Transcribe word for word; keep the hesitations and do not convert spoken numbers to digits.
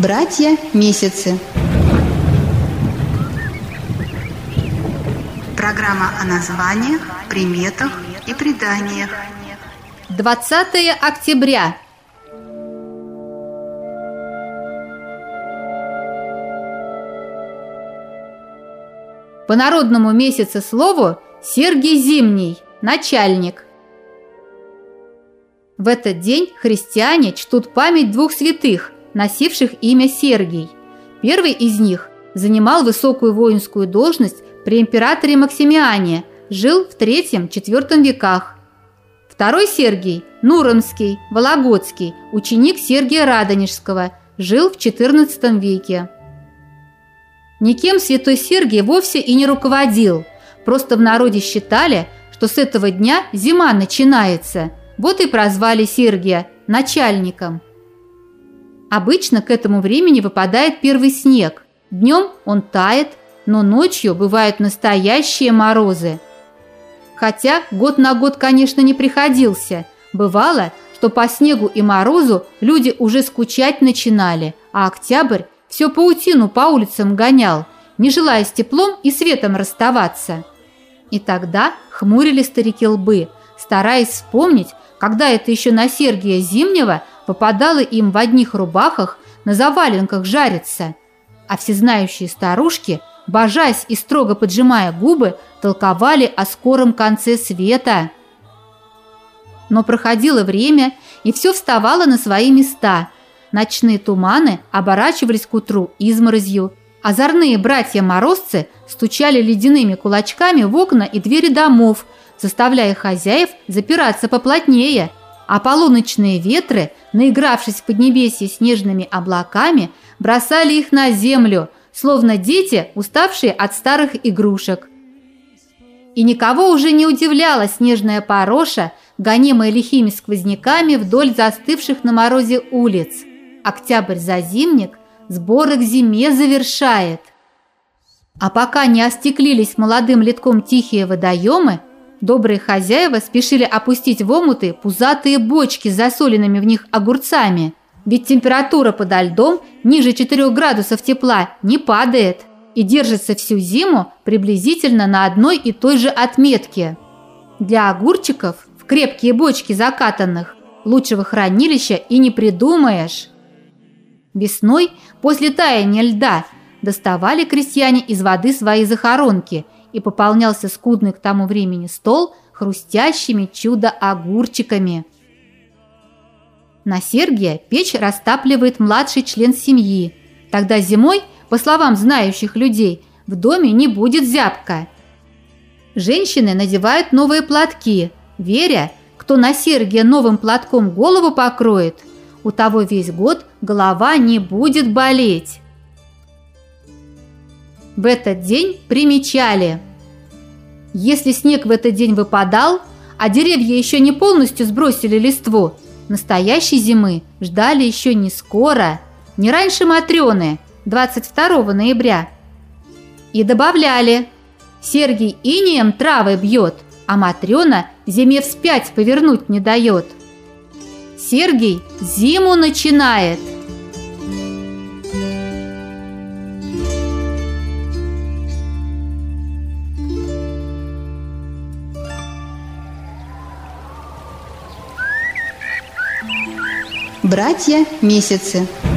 Братья-месяцы. Программа о названиях, приметах и преданиях. двадцатое октября. По народному месяцеслову Сергий Зимний, начальник. В этот день христиане чтут память двух святых, носивших имя Сергий. Первый из них занимал высокую воинскую должность при императоре Максимиане, жил в третьем-четвёртом веках. Второй Сергий, Нуромский, Вологодский, ученик Сергия Радонежского, жил в четырнадцатом веке. Никем святой Сергий вовсе и не руководил, просто в народе считали, что с этого дня зима начинается, вот и прозвали Сергия начальником. Обычно к этому времени выпадает первый снег, днем он тает, но ночью бывают настоящие морозы. Хотя год на год, конечно, не приходился, бывало, что по снегу и морозу люди уже скучать начинали, а октябрь все паутину по улицам гонял, не желая с теплом и светом расставаться. И тогда хмурили старики лбы, стараясь вспомнить, когда это еще на Сергия Зимнего попадало им в одних рубахах на заваленках жариться. А всезнающие старушки, божась и строго поджимая губы, толковали о скором конце света. Но проходило время, и все вставало на свои места. Ночные туманы оборачивались к утру изморозью. Озорные братья-морозцы стучали ледяными кулачками в окна и двери домов, заставляя хозяев запираться поплотнее, а полуночные ветры, наигравшись в поднебесье снежными облаками, бросали их на землю, словно дети, уставшие от старых игрушек. И никого уже не удивляла снежная пороша, гонимая лихими сквозняками вдоль застывших на морозе улиц. Октябрь-зазимник сборы к зиме завершает. А пока не остеклились молодым ледком тихие водоемы, добрые хозяева спешили опустить в омуты пузатые бочки с засоленными в них огурцами, ведь температура подо льдом ниже четырёх градусов тепла не падает и держится всю зиму приблизительно на одной и той же отметке. Для огурчиков в крепкие бочки закатанных лучшего хранилища и не придумаешь. Весной, после таяния льда, доставали крестьяне из воды свои захоронки, и пополнялся скудный к тому времени стол хрустящими чудо-огурчиками. На Сергия печь растапливает младший член семьи. Тогда зимой, по словам знающих людей, в доме не будет зябко. Женщины надевают новые платки, веря, кто на Сергия новым платком голову покроет, у того весь год голова не будет болеть. В этот день примечали: если снег в этот день выпадал, а деревья еще не полностью сбросили листву, настоящей зимы ждали еще не скоро, не раньше Матрёны, двадцать второго ноября. И добавляли: Сергий инеем травы бьет, а Матрёна зиме вспять повернуть не дает. Сергий зиму начинает. Братья-месяцы.